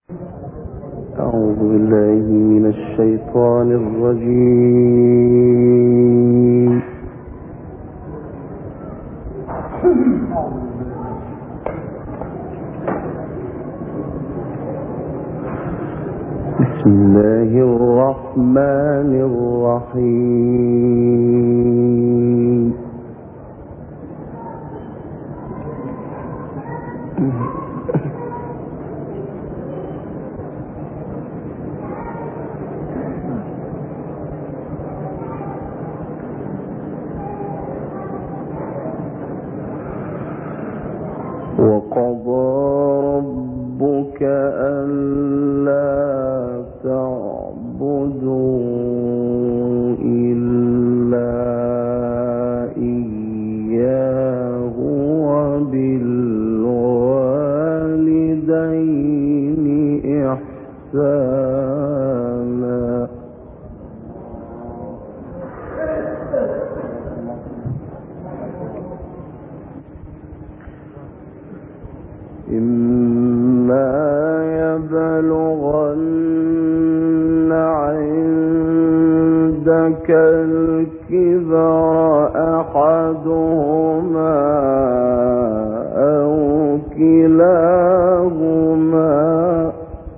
أعوذ بالله من الشيطان الرجيم. بسم الله الرحمن الرحيم. وقضى ربك ألا تعبدوا إلا إياه وبالوالدين إحسانا. إما يبلغن عندك الكبر أحدهما أو كلاهما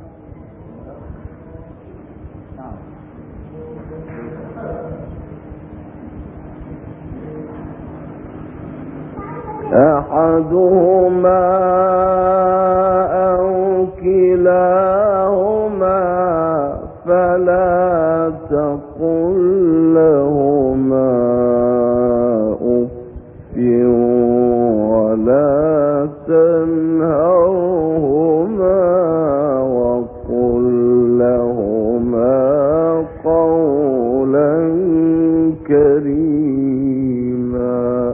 فلا تقل لهما أف ولا تنهرهما وقل لهما قولا كريما.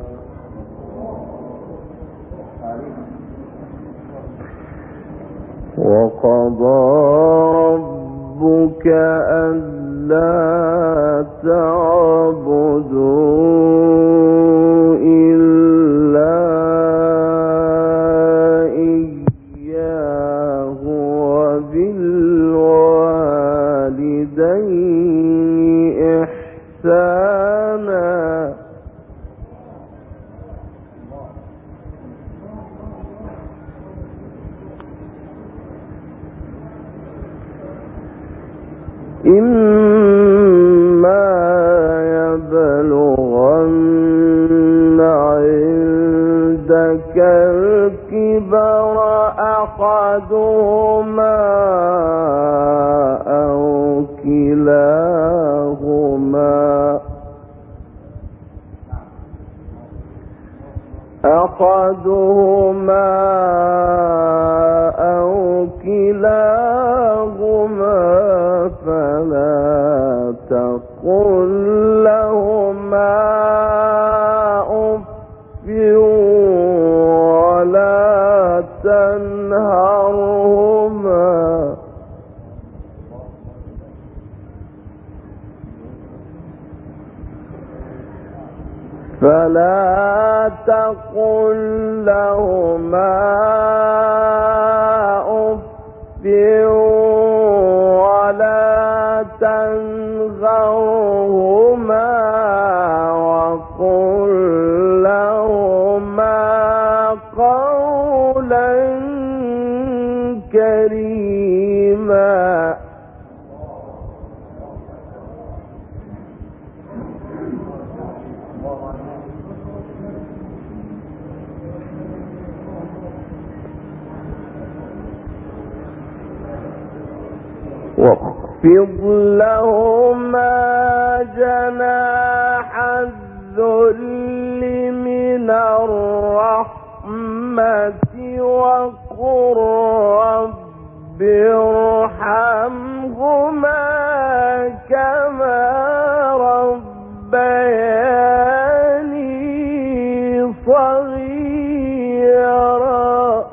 وقضى ربك ألا تعبدوا إلا إياه وبالوالدين إحسانا. إما يبلغن عندك الكبر أحدهما أو كلاهما فلا تقل لهما أف ولا تنهرهما وقل لهما قولا كريما. واخفض لهما جناح الذل من الرحمة وقل رب ارحمهما كما ربياني صغيرا.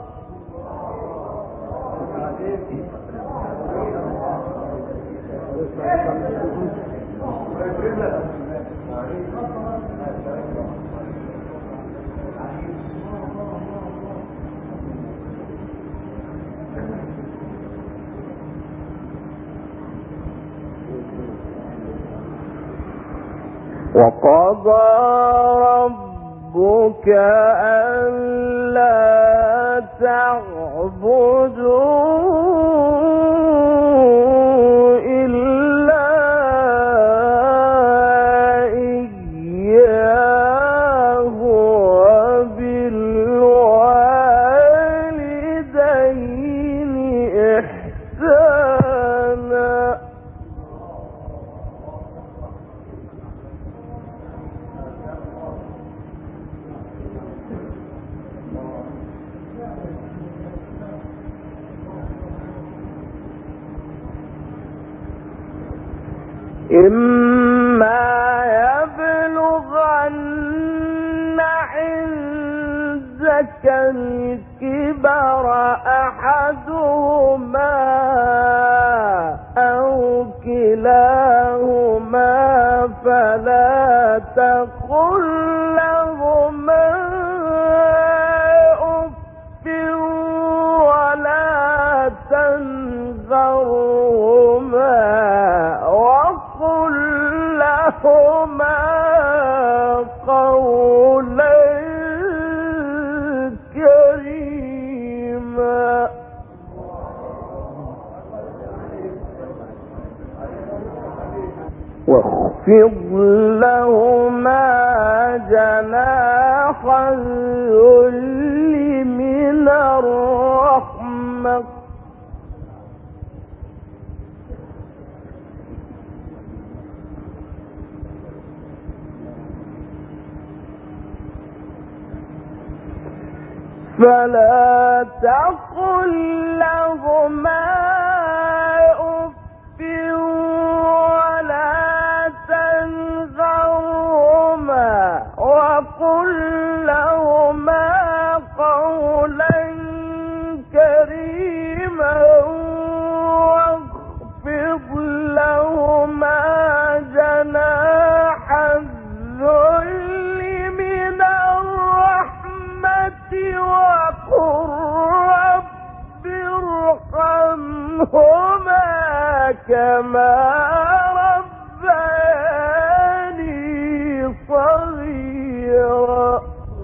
وقضى ربك ألا تعبدوا إلا إياه وبالوالدين إحسانا. إما يبلغن عندك الكبر أحدهما أو كلاهما فلا تقل لهما أف ولا تنهرهما وقل لهما قولا كريما. واخفض لهما جناح الذل من الرحمة فلا تقل لهما أف ولا تنهرهما وقل لهما قولا كريما واخفض لهما جناح الذل من الرحمة وقل رب ارحمهما كما ربياني صغيرا.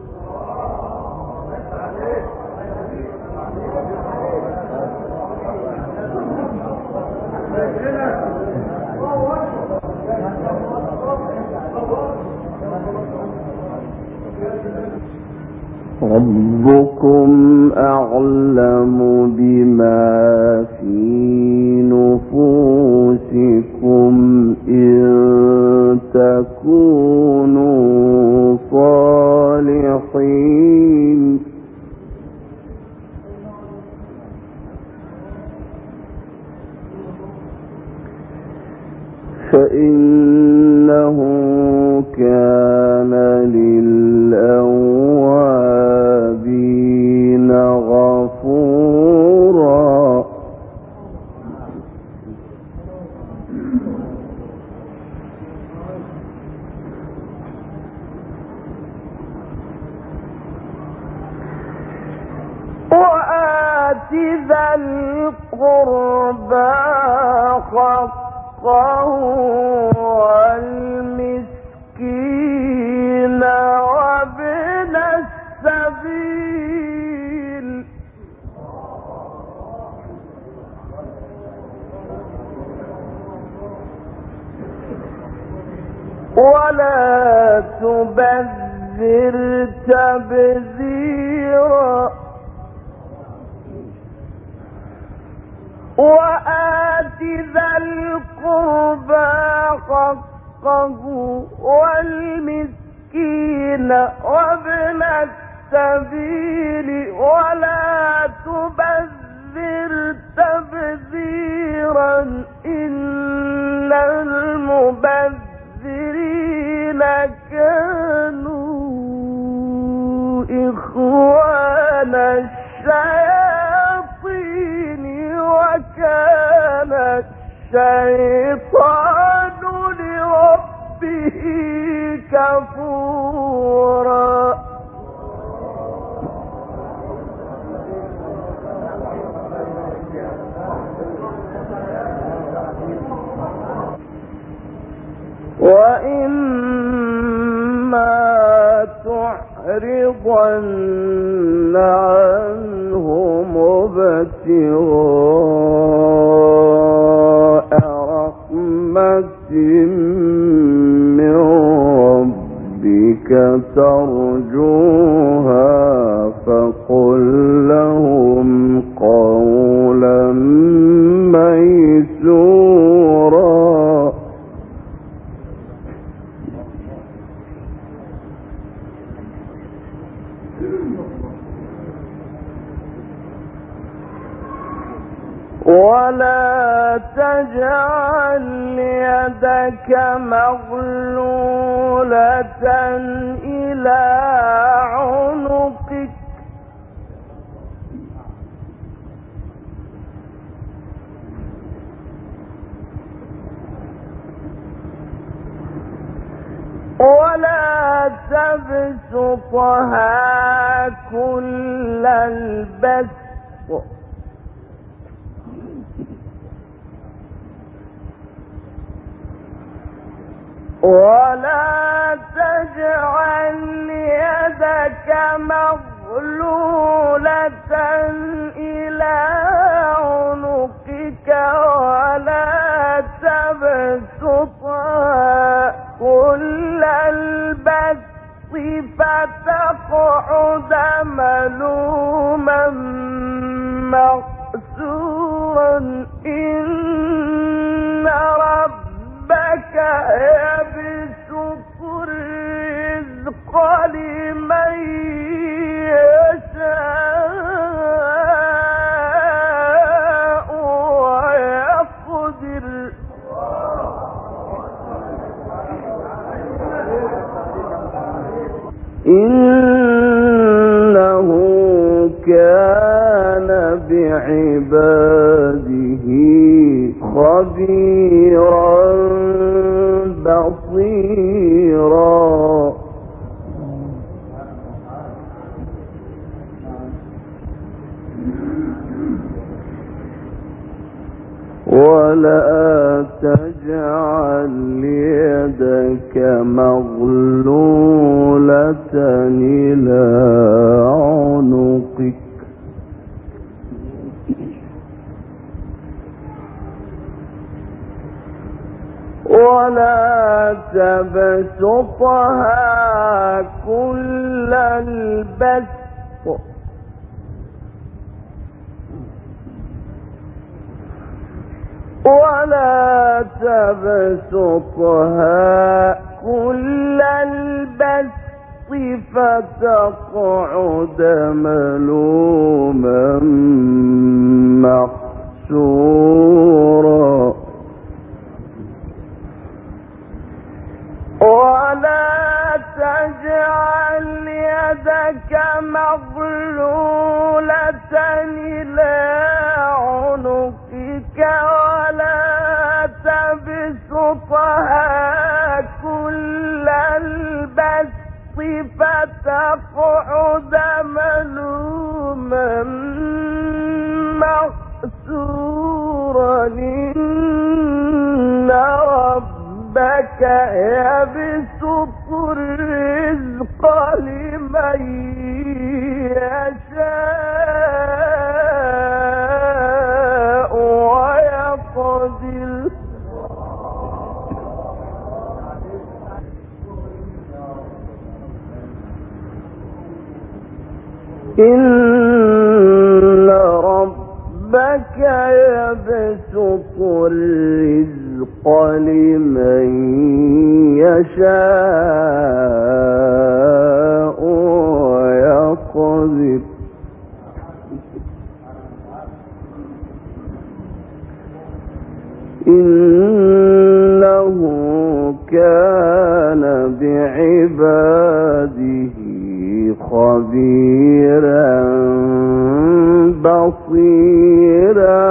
ربكم أعلم بما في نفوسكم إن تكونوا صالحين فإنه كان للأوابين غفورا. وآت ذا القربى حقه والمسكين وابن السبيل ولا تبذر تبذيرا. وآت ذا القربى حقه والمسكين وابن السبيل ولا تبذر تبذيرا إن المبذرين كانوا إخوان الشياطين وكان الشيطان لربه كفورا. وإما لتعرضن عنهم ابتغاء رحمة من ربك ترجوها فقل لهم قولا ميسورا. ولا تجعل يدك مغلولة إلى عنقك ولا تبسطها كل البسط ولا تجعل يدك مغلولة إلى عنقك ولا تبسطها كل البسط فتقعد ملوما مقسورا. إن ربك يبسط الرزق لمن يشاء ويقدر إنه كان بعباده خبيرا بصيرا. ولا تجعل يدك مغلولة إلى عنقك ولا تبسطها كل البسط ولا تبسطها كل البسط فتقعد ملوما محسورا. ولا تجعل يدك مغلولة إلى عنقك ولا تبسطها كل البسط فتقعد ملوما مقسورا. إن ربك يبسط الرزق لمن يشاء ويقدر إن ربك يبسط الرزق لمن يشاء ويقدر إنه كان بعباده خبيرا بصيرا.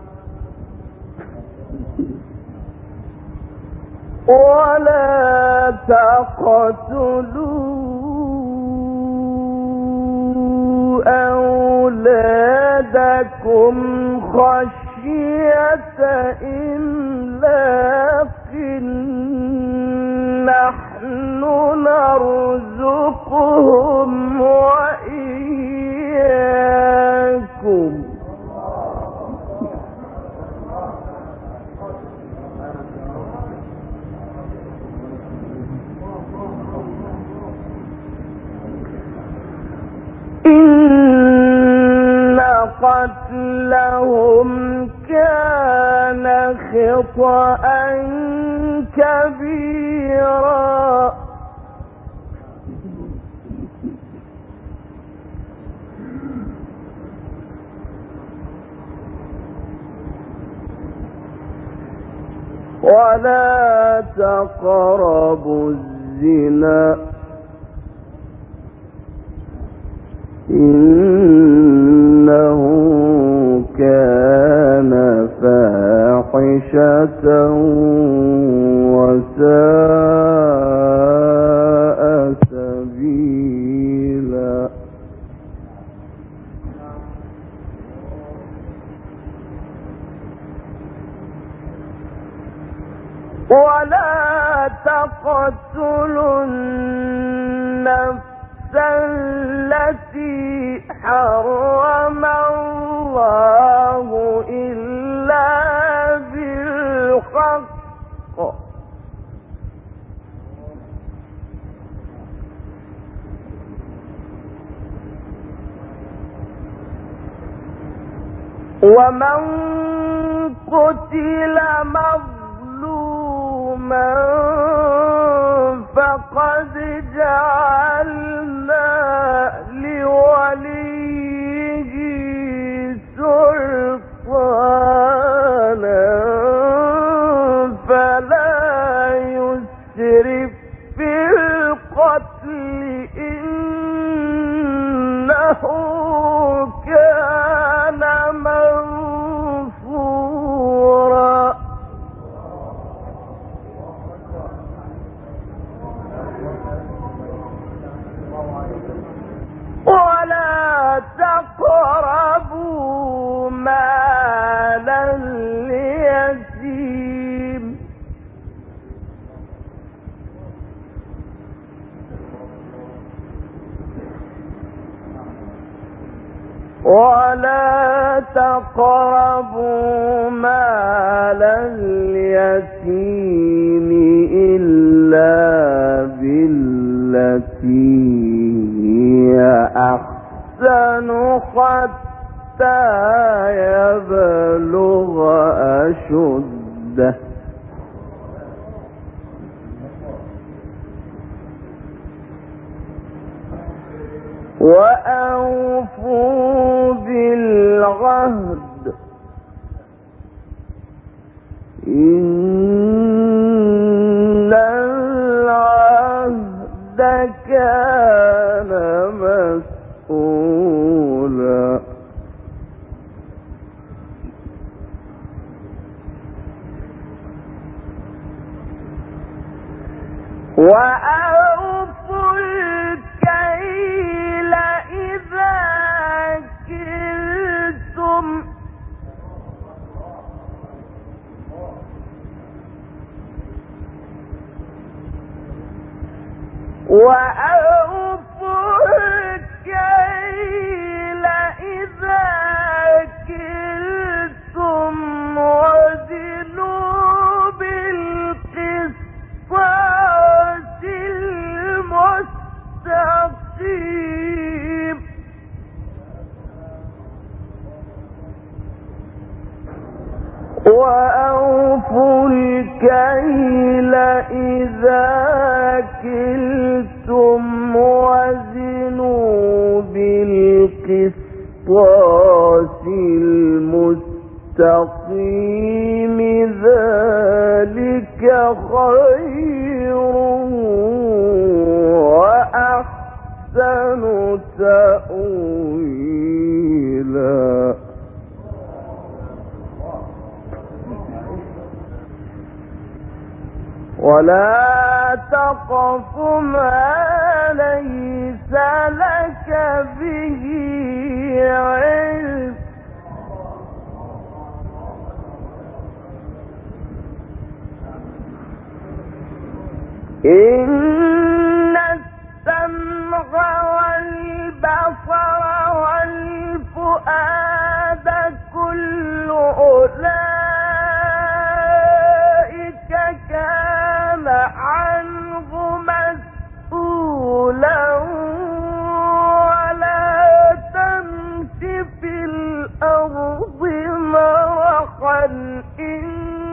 ولا تقتلوا أولادكم خشية إملاق نحن نرزقهم خطأ كبيرا ولا تقربوا الزنا إنه كان فاحشة وساء سبيلا ولا تقتلوا النفس التي حرم الله إلا بالحق ومن قتل مظلوما فقد جعلنا لوليه سلطانا فلا يسرف في القتل إنه كان منصورا ولا تقربوا مال اليتيم ولا تقربوا مال اليتيم إلا بالتي هي أحسن حتى يبلغ أشده وأوفوا بالعهد إن العهد كان مسؤولا وأوفوا الكيل إذا كلتم وأوفوا الكيل إذا كلتم وزنوا بالقسطاس المستقيم وأوفوا الكيل إذا كلتم وزنوا بالقسطاس المستقيم ذلك خير وأحسن تأويلا ولا تقف ما ليس لك به علم إن السمع والبصر والفؤاد كل أولئك كان عنه مسؤولا ولا تمش في الأرض مرحا إنك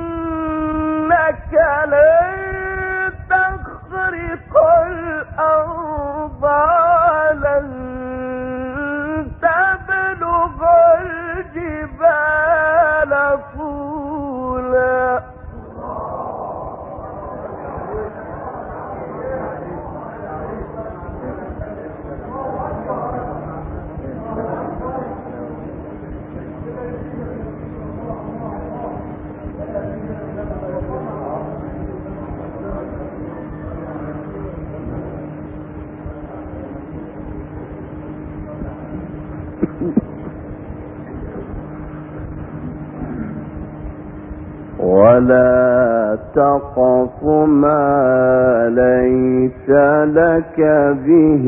ولا تقف ما ليس لك به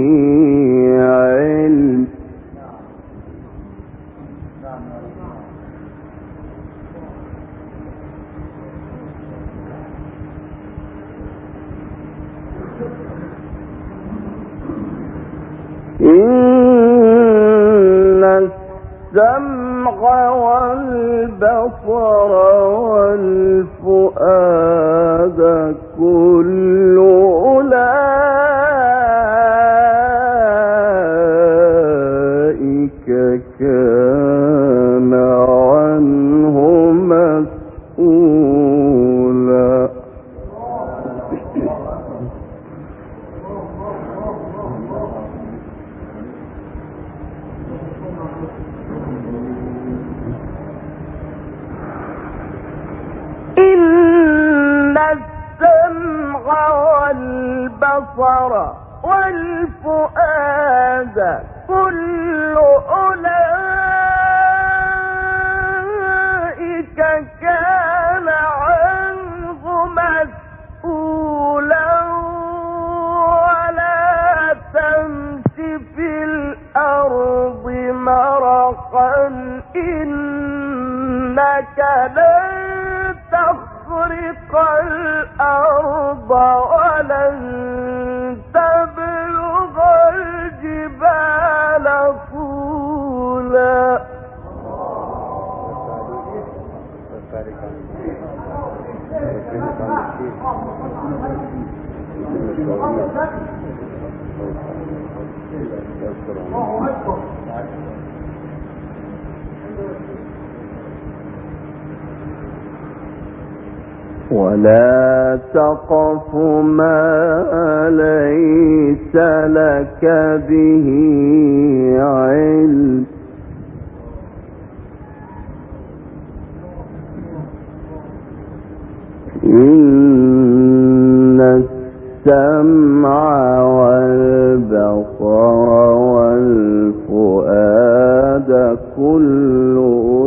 علم إن السمع والبصر والفؤاد كل أولئك كان عنه مسؤولا إن السمع والبصر والفؤاد كل أولئك كان عنه مسؤولا ولا تمش في الأرض مرحا إنك لن تخرق الأرض ولن تبلغ الجبال طولا ولا تقف ما ليس لك به علم إن السمع والبصر والفؤاد كل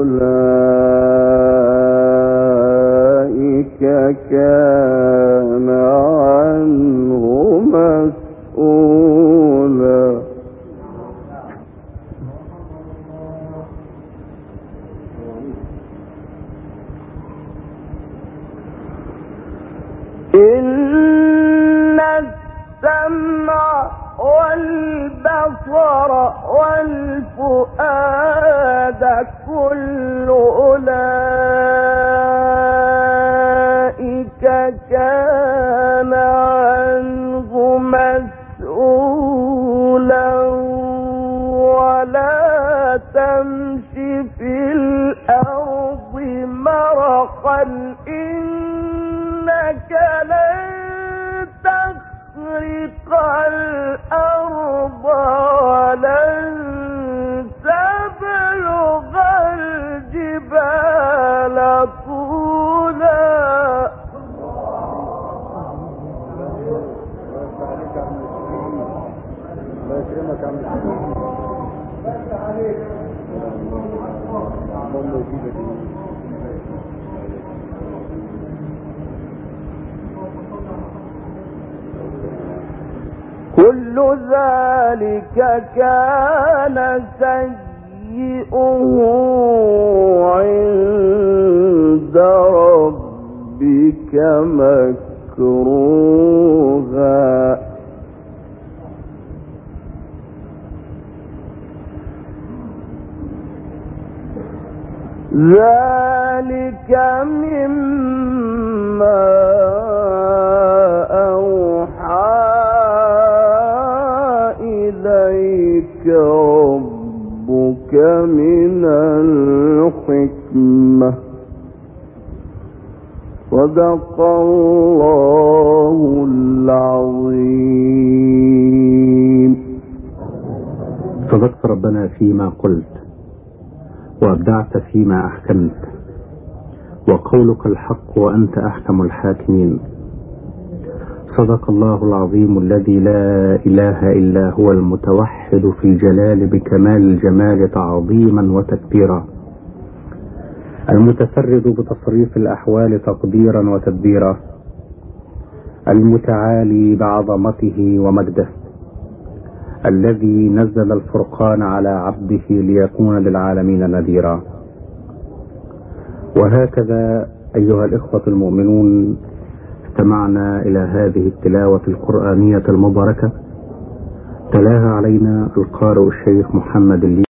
أولئك كان عنه مسؤولا إن السمع والبصر والفؤاد كل أولئك كان عنه مسؤولا ولا تمش في الأرض مرحا إنك لن تخرق الأرض ولن تبلغ الجبال طولا كل ذلك كان سيئه عند ربك مكروها ذلك مما أوحى إليك ربك من الحكمة صدق الله العظيم. صدقت ربنا فيما قلت وأبدعت فيما أحكمت وقولك الحق وأنت أحكم الحاكمين. صدق الله العظيم الذي لا إله إلا هو المتوحد في الجلال بكمال الجمال تعظيما وتكبيرا. المتفرد بتصريف الأحوال تقديرا وتدبيرا، المتعالي بعظمته ومجده، الذي نزل الفرقان على عبده ليكون للعالمين نذيرا. وهكذا أيها الإخوة المؤمنون، استمعنا إلى هذه التلاوة القرآنية المباركة، تلاها علينا القارئ الشيخ محمد